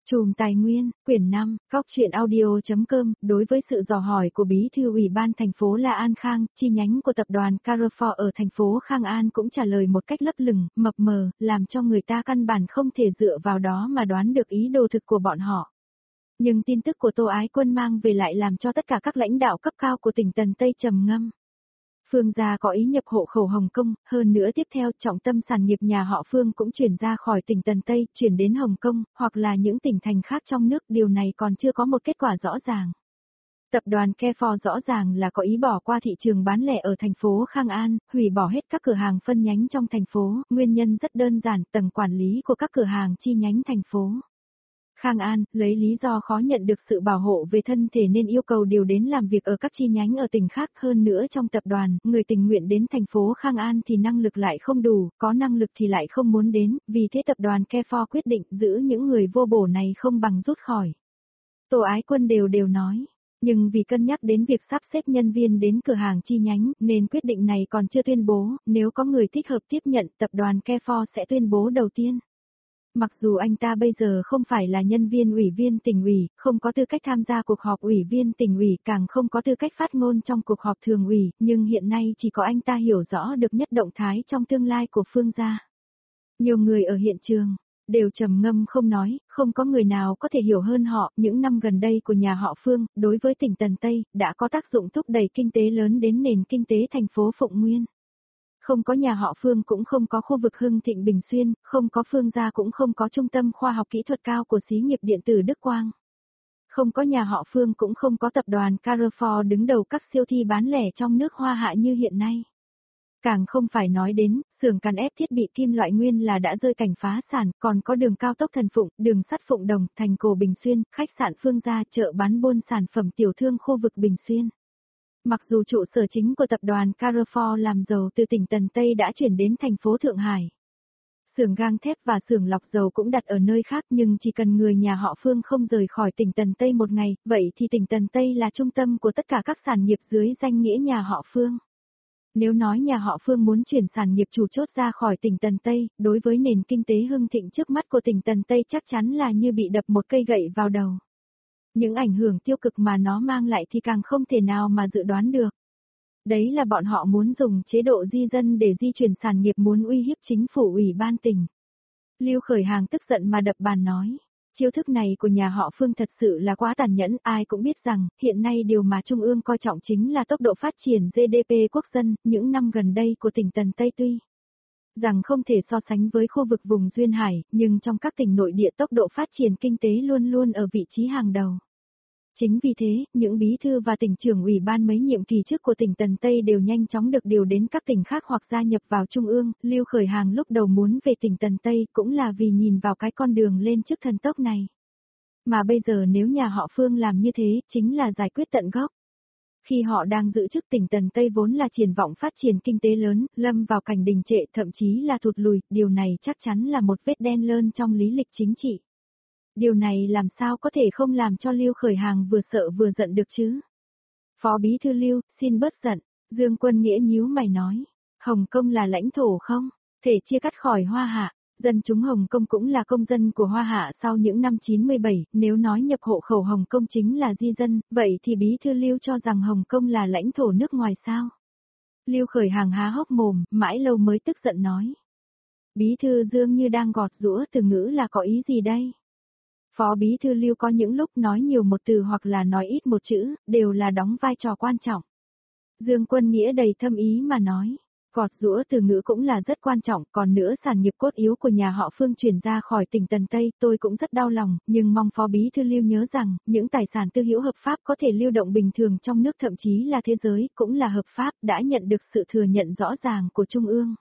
Chùm Tài nguyên, quyển 5, góc truyện audio.com, đối với sự dò hỏi của Bí thư Ủy ban thành phố La An Khang, chi nhánh của tập đoàn Carrefour ở thành phố Khang An cũng trả lời một cách lấp lửng, mập mờ, làm cho người ta căn bản không thể dựa vào đó mà đoán được ý đồ thực của bọn họ. Nhưng tin tức của Tô Ái Quân mang về lại làm cho tất cả các lãnh đạo cấp cao của tỉnh Tần Tây trầm ngâm. Phương gia có ý nhập hộ khẩu Hồng Kông, hơn nữa tiếp theo trọng tâm sản nghiệp nhà họ Phương cũng chuyển ra khỏi tỉnh Tần Tây, chuyển đến Hồng Kông, hoặc là những tỉnh thành khác trong nước, điều này còn chưa có một kết quả rõ ràng. Tập đoàn Carrefour rõ ràng là có ý bỏ qua thị trường bán lẻ ở thành phố Khang An, hủy bỏ hết các cửa hàng phân nhánh trong thành phố, nguyên nhân rất đơn giản, tầng quản lý của các cửa hàng chi nhánh thành phố Khang An, lấy lý do khó nhận được sự bảo hộ về thân thể nên yêu cầu điều đến làm việc ở các chi nhánh ở tỉnh khác, hơn nữa trong tập đoàn, người tình nguyện đến thành phố Khang An thì năng lực lại không đủ, có năng lực thì lại không muốn đến, vì thế tập đoàn Carrefour quyết định giữ những người vô bổ này không bằng rút khỏi. Tô Ái Quân đều nói, nhưng vì cân nhắc đến việc sắp xếp nhân viên đến cửa hàng chi nhánh, nên quyết định này còn chưa tuyên bố, nếu có người thích hợp tiếp nhận, tập đoàn Carrefour sẽ tuyên bố đầu tiên. Mặc dù anh ta bây giờ không phải là nhân viên ủy viên tỉnh ủy, không có tư cách tham gia cuộc họp ủy viên tỉnh ủy, càng không có tư cách phát ngôn trong cuộc họp thường ủy, nhưng hiện nay chỉ có anh ta hiểu rõ được nhất động thái trong tương lai của Phương gia. Nhiều người ở hiện trường đều trầm ngâm không nói, không có người nào có thể hiểu hơn họ, những năm gần đây của nhà họ Phương, đối với tỉnh Tần Tây, đã có tác dụng thúc đẩy kinh tế lớn đến nền kinh tế thành phố Phụng Nguyên. Không có nhà họ Phương cũng không có khu vực Hưng Thịnh Bình Xuyên, không có Phương gia cũng không có trung tâm khoa học kỹ thuật cao của xí nghiệp điện tử Đức Quang. Không có nhà họ Phương cũng không có tập đoàn Carrefour đứng đầu các siêu thị bán lẻ trong nước Hoa Hạ như hiện nay. Càng không phải nói đến, xưởng cán ép thiết bị kim loại nguyên là đã rơi cảnh phá sản, còn có đường cao tốc Thần Phụng, đường sắt Phụng Đồng, thành cổ Bình Xuyên, khách sạn Phương gia, chợ bán buôn sản phẩm tiểu thương khu vực Bình Xuyên. Mặc dù trụ sở chính của tập đoàn Carrefour làm dầu từ tỉnh Tần Tây đã chuyển đến thành phố Thượng Hải. Xưởng gang thép và xưởng lọc dầu cũng đặt ở nơi khác, nhưng chỉ cần người nhà họ Phương không rời khỏi tỉnh Tần Tây một ngày, vậy thì tỉnh Tần Tây là trung tâm của tất cả các sản nghiệp dưới danh nghĩa nhà họ Phương. Nếu nói nhà họ Phương muốn chuyển sản nghiệp chủ chốt ra khỏi tỉnh Tần Tây, đối với nền kinh tế hưng thịnh trước mắt của tỉnh Tần Tây chắc chắn là như bị đập một cây gậy vào đầu. Những ảnh hưởng tiêu cực mà nó mang lại thì càng không thể nào mà dự đoán được. Đấy là bọn họ muốn dùng chế độ di dân để di chuyển sản nghiệp, muốn uy hiếp chính phủ ủy ban tỉnh. Lưu Khởi Hàng tức giận mà đập bàn nói, chiêu thức này của nhà họ Phương thật sự là quá tàn nhẫn, ai cũng biết rằng, hiện nay điều mà Trung ương coi trọng chính là tốc độ phát triển GDP quốc dân, những năm gần đây của tỉnh Tần Tây tuy rằng không thể so sánh với khu vực vùng Duyên Hải, nhưng trong các tỉnh nội địa tốc độ phát triển kinh tế luôn luôn ở vị trí hàng đầu. Chính vì thế, những bí thư và tỉnh trưởng ủy ban mấy nhiệm kỳ trước của tỉnh Tần Tây đều nhanh chóng được điều đến các tỉnh khác hoặc gia nhập vào Trung ương. Lưu Khởi Hàng lúc đầu muốn về tỉnh Tần Tây cũng là vì nhìn vào cái con đường lên chức thần tốc này. Mà bây giờ nếu nhà họ Phương làm như thế, chính là giải quyết tận gốc. Khi họ đang giữ chức, tỉnh Tần Tây vốn là triển vọng phát triển kinh tế lớn, lâm vào cảnh đình trệ, thậm chí là thụt lùi, điều này chắc chắn là một vết đen lớn trong lý lịch chính trị. Điều này làm sao có thể không làm cho Lưu Khởi Hàng vừa sợ vừa giận được chứ? Phó Bí thư Lưu, xin bớt giận. Dương Quân Nghĩa nhíu mày nói, Hồng Kông là lãnh thổ không? Thể chia cắt khỏi Hoa Hạ. Dân chúng Hồng Kông cũng là công dân của Hoa Hạ sau những năm 97, nếu nói nhập hộ khẩu Hồng Kông chính là di dân, vậy thì Bí thư Lưu cho rằng Hồng Kông là lãnh thổ nước ngoài sao? Lưu Khởi Hàng há hốc mồm, mãi lâu mới tức giận nói. Bí thư Dương như đang gọt giũa từ ngữ là có ý gì đây? Phó Bí thư Lưu có những lúc nói nhiều một từ hoặc là nói ít một chữ, đều là đóng vai trò quan trọng. Dương Quân Nghĩa đầy thâm ý mà nói, gọt giũa từ ngữ cũng là rất quan trọng, còn nữa sản nghiệp cốt yếu của nhà họ Phương chuyển ra khỏi tỉnh Tần Tây, tôi cũng rất đau lòng, nhưng mong Phó Bí thư Lưu nhớ rằng, những tài sản tư hữu hợp pháp có thể lưu động bình thường trong nước, thậm chí là thế giới, cũng là hợp pháp, đã nhận được sự thừa nhận rõ ràng của Trung ương.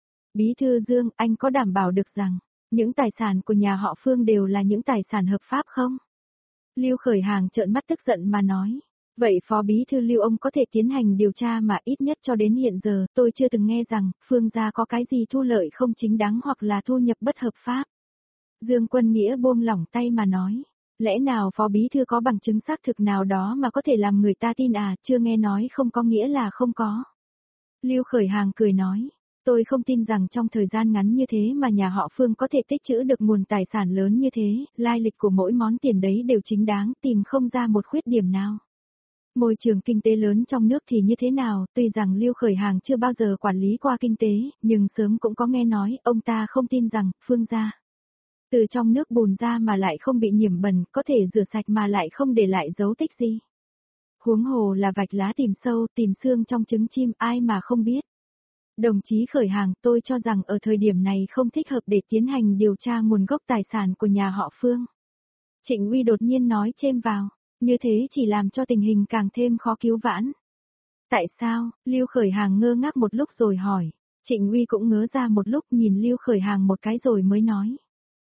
Bí thư Dương, anh có đảm bảo được rằng những tài sản của nhà họ Phương đều là những tài sản hợp pháp không? Lưu Khởi Hàng trợn mắt tức giận mà nói. Vậy Phó Bí thư Lưu, ông có thể tiến hành điều tra mà ít nhất cho đến hiện giờ, tôi chưa từng nghe rằng, Phương gia có cái gì thu lợi không chính đáng hoặc là thu nhập bất hợp pháp. Dương Quân Nghĩa buông lỏng tay mà nói. Lẽ nào Phó Bí thư có bằng chứng xác thực nào đó mà có thể làm người ta tin à, chưa nghe nói không có nghĩa là không có. Lưu Khởi Hàng cười nói. Tôi không tin rằng trong thời gian ngắn như thế mà nhà họ Phương có thể tích trữ được nguồn tài sản lớn như thế, lai lịch của mỗi món tiền đấy đều chính đáng, tìm không ra một khuyết điểm nào. Môi trường kinh tế lớn trong nước thì như thế nào, tuy rằng Lưu Khởi Hàng chưa bao giờ quản lý qua kinh tế, nhưng sớm cũng có nghe nói, ông ta không tin rằng, Phương gia từ trong nước bùn ra mà lại không bị nhiễm bẩn, có thể rửa sạch mà lại không để lại dấu tích gì. Huống hồ là vạch lá tìm sâu, tìm xương trong trứng chim, ai mà không biết. Đồng chí Khởi Hàng, tôi cho rằng ở thời điểm này không thích hợp để tiến hành điều tra nguồn gốc tài sản của nhà họ Phương. Trịnh Uy đột nhiên nói chêm vào, như thế chỉ làm cho tình hình càng thêm khó cứu vãn. Tại sao? Lưu Khởi Hàng ngơ ngác một lúc rồi hỏi. Trịnh Uy cũng ngớ ra một lúc, nhìn Lưu Khởi Hàng một cái rồi mới nói.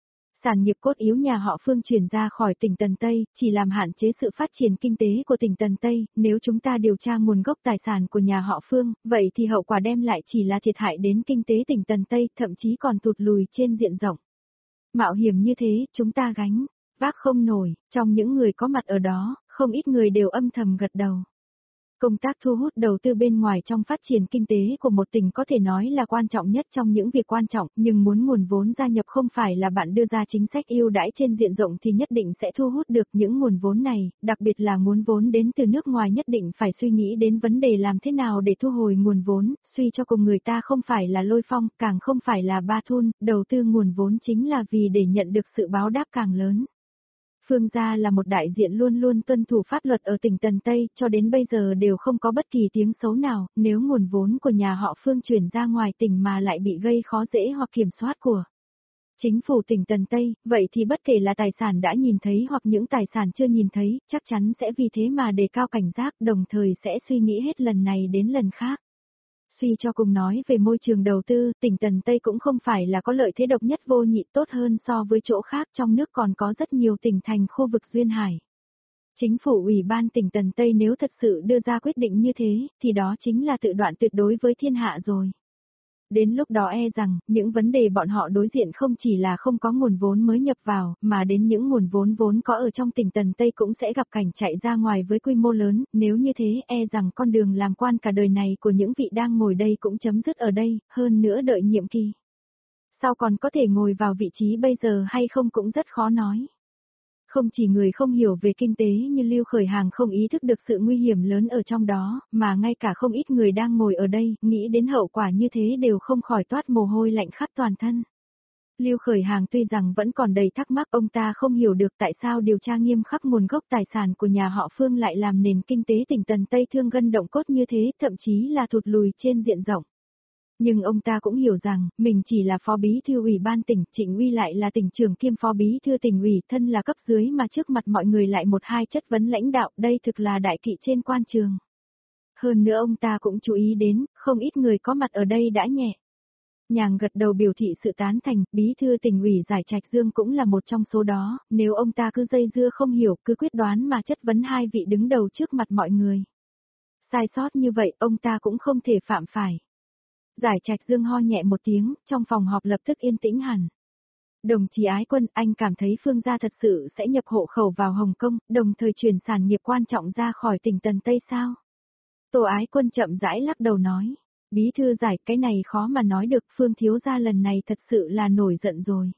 Sản nghiệp cốt yếu nhà họ Phương chuyển ra khỏi tỉnh Tần Tây, chỉ làm hạn chế sự phát triển kinh tế của tỉnh Tần Tây, nếu chúng ta điều tra nguồn gốc tài sản của nhà họ Phương, vậy thì hậu quả đem lại chỉ là thiệt hại đến kinh tế tỉnh Tần Tây, thậm chí còn tụt lùi trên diện rộng. Mạo hiểm như thế, chúng ta gánh, vác không nổi, trong những người có mặt ở đó, không ít người đều âm thầm gật đầu. Công tác thu hút đầu tư bên ngoài trong phát triển kinh tế của một tỉnh có thể nói là quan trọng nhất trong những việc quan trọng, nhưng muốn nguồn vốn gia nhập không phải là bạn đưa ra chính sách ưu đãi trên diện rộng thì nhất định sẽ thu hút được những nguồn vốn này, đặc biệt là nguồn vốn đến từ nước ngoài nhất định phải suy nghĩ đến vấn đề làm thế nào để thu hồi nguồn vốn, suy cho cùng người ta không phải là Lôi Phong, càng không phải là Ba Thun, đầu tư nguồn vốn chính là vì để nhận được sự báo đáp càng lớn. Phương gia là một đại diện luôn luôn tuân thủ pháp luật ở tỉnh Tần Tây, cho đến bây giờ đều không có bất kỳ tiếng xấu nào, nếu nguồn vốn của nhà họ Phương chuyển ra ngoài tỉnh mà lại bị gây khó dễ hoặc kiểm soát của chính phủ tỉnh Tần Tây, vậy thì bất kể là tài sản đã nhìn thấy hoặc những tài sản chưa nhìn thấy, chắc chắn sẽ vì thế mà đề cao cảnh giác, đồng thời sẽ suy nghĩ hết lần này đến lần khác. Suy cho cùng nói về môi trường đầu tư, tỉnh Tần Tây cũng không phải là có lợi thế độc nhất vô nhị tốt hơn so với chỗ khác, trong nước còn có rất nhiều tỉnh thành khu vực duyên hải. Chính phủ Ủy ban tỉnh Tần Tây nếu thật sự đưa ra quyết định như thế, thì đó chính là tự đoạn tuyệt đối với thiên hạ rồi. Đến lúc đó e rằng, những vấn đề bọn họ đối diện không chỉ là không có nguồn vốn mới nhập vào, mà đến những nguồn vốn vốn có ở trong tỉnh Tần Tây cũng sẽ gặp cảnh chạy ra ngoài với quy mô lớn, nếu như thế e rằng con đường làm quan cả đời này của những vị đang ngồi đây cũng chấm dứt ở đây, hơn nữa đợi nhiệm kỳ. Sao còn có thể ngồi vào vị trí bây giờ hay không cũng rất khó nói. Không chỉ người không hiểu về kinh tế như Lưu Khởi Hàng không ý thức được sự nguy hiểm lớn ở trong đó, mà ngay cả không ít người đang ngồi ở đây, nghĩ đến hậu quả như thế đều không khỏi toát mồ hôi lạnh khắp toàn thân. Lưu Khởi Hàng tuy rằng vẫn còn đầy thắc mắc, ông ta không hiểu được tại sao điều tra nghiêm khắc nguồn gốc tài sản của nhà họ Phương lại làm nền kinh tế tỉnh Tần Tây thương gân động cốt như thế, thậm chí là thụt lùi trên diện rộng. Nhưng ông ta cũng hiểu rằng, mình chỉ là phó bí thư ủy ban tỉnh, Trịnh Uy lại là tỉnh trưởng kiêm phó bí thư tỉnh ủy, thân là cấp dưới mà trước mặt mọi người lại một hai chất vấn lãnh đạo, đây thực là đại kỵ trên quan trường. Hơn nữa ông ta cũng chú ý đến, không ít người có mặt ở đây đã nhẹ nhàng gật đầu biểu thị sự tán thành, bí thư tỉnh ủy Giải Trạch Dương cũng là một trong số đó, nếu ông ta cứ dây dưa không hiểu, cứ quyết đoán mà chất vấn hai vị đứng đầu trước mặt mọi người. Sai sót như vậy, ông ta cũng không thể phạm phải. Giải Trạch Dương ho nhẹ một tiếng, trong phòng họp lập tức yên tĩnh hẳn. Đồng chí Ái Quân, anh cảm thấy Phương gia thật sự sẽ nhập hộ khẩu vào Hồng Kông, đồng thời chuyển sản nghiệp quan trọng ra khỏi tỉnh Tần Tây sao? Tô Ái Quân chậm rãi lắc đầu nói. Bí thư Giải, cái này khó mà nói được, Phương thiếu gia lần này thật sự là nổi giận rồi.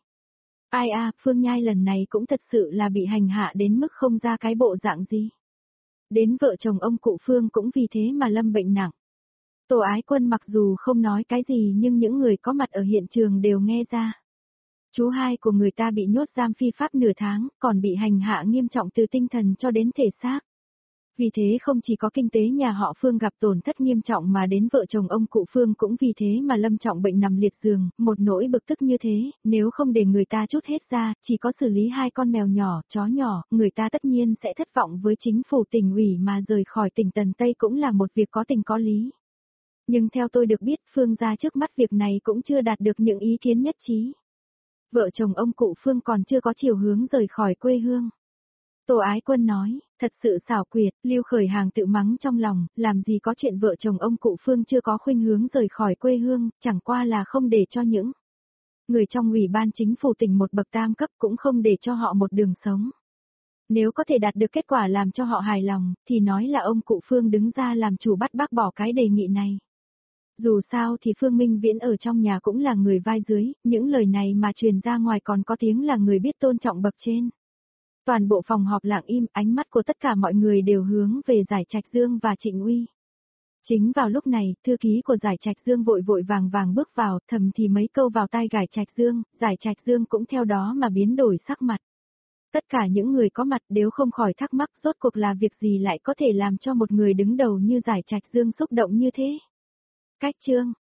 Ai à, Phương Nhai lần này cũng thật sự là bị hành hạ đến mức không ra cái bộ dạng gì. Đến vợ chồng ông cụ Phương cũng vì thế mà lâm bệnh nặng. Tô Ái Quân mặc dù không nói cái gì nhưng những người có mặt ở hiện trường đều nghe ra. Chú hai của người ta bị nhốt giam phi pháp nửa tháng, còn bị hành hạ nghiêm trọng từ tinh thần cho đến thể xác. Vì thế không chỉ có kinh tế nhà họ Phương gặp tổn thất nghiêm trọng mà đến vợ chồng ông cụ Phương cũng vì thế mà lâm trọng bệnh nằm liệt giường, một nỗi bực tức như thế, nếu không để người ta trút hết ra, chỉ có xử lý hai con mèo nhỏ, chó nhỏ, người ta tất nhiên sẽ thất vọng với chính phủ tỉnh ủy mà rời khỏi tỉnh Tần Tây cũng là một việc có tình có lý. Nhưng theo tôi được biết, Phương gia trước mắt việc này cũng chưa đạt được những ý kiến nhất trí. Vợ chồng ông cụ Phương còn chưa có chiều hướng rời khỏi quê hương. Tô Ái Quân nói, thật sự xảo quyệt, Lưu Khởi Hàng tự mắng trong lòng, làm gì có chuyện vợ chồng ông cụ Phương chưa có khuynh hướng rời khỏi quê hương, chẳng qua là không để cho những người trong ủy ban chính phủ tỉnh một bậc tam cấp cũng không để cho họ một đường sống. Nếu có thể đạt được kết quả làm cho họ hài lòng, thì nói là ông cụ Phương đứng ra làm chủ bắt bác bỏ cái đề nghị này. Dù sao thì Phương Minh Viễn ở trong nhà cũng là người vai dưới, những lời này mà truyền ra ngoài còn có tiếng là người biết tôn trọng bậc trên. Toàn bộ phòng họp lặng im, ánh mắt của tất cả mọi người đều hướng về Giải Trạch Dương và Trịnh Uy. Chính vào lúc này, thư ký của Giải Trạch Dương vội vội vàng vàng bước vào, thầm thì mấy câu vào tai Giải Trạch Dương cũng theo đó mà biến đổi sắc mặt. Tất cả những người có mặt đều không khỏi thắc mắc rốt cuộc là việc gì lại có thể làm cho một người đứng đầu như Giải Trạch Dương xúc động như thế. Cách chương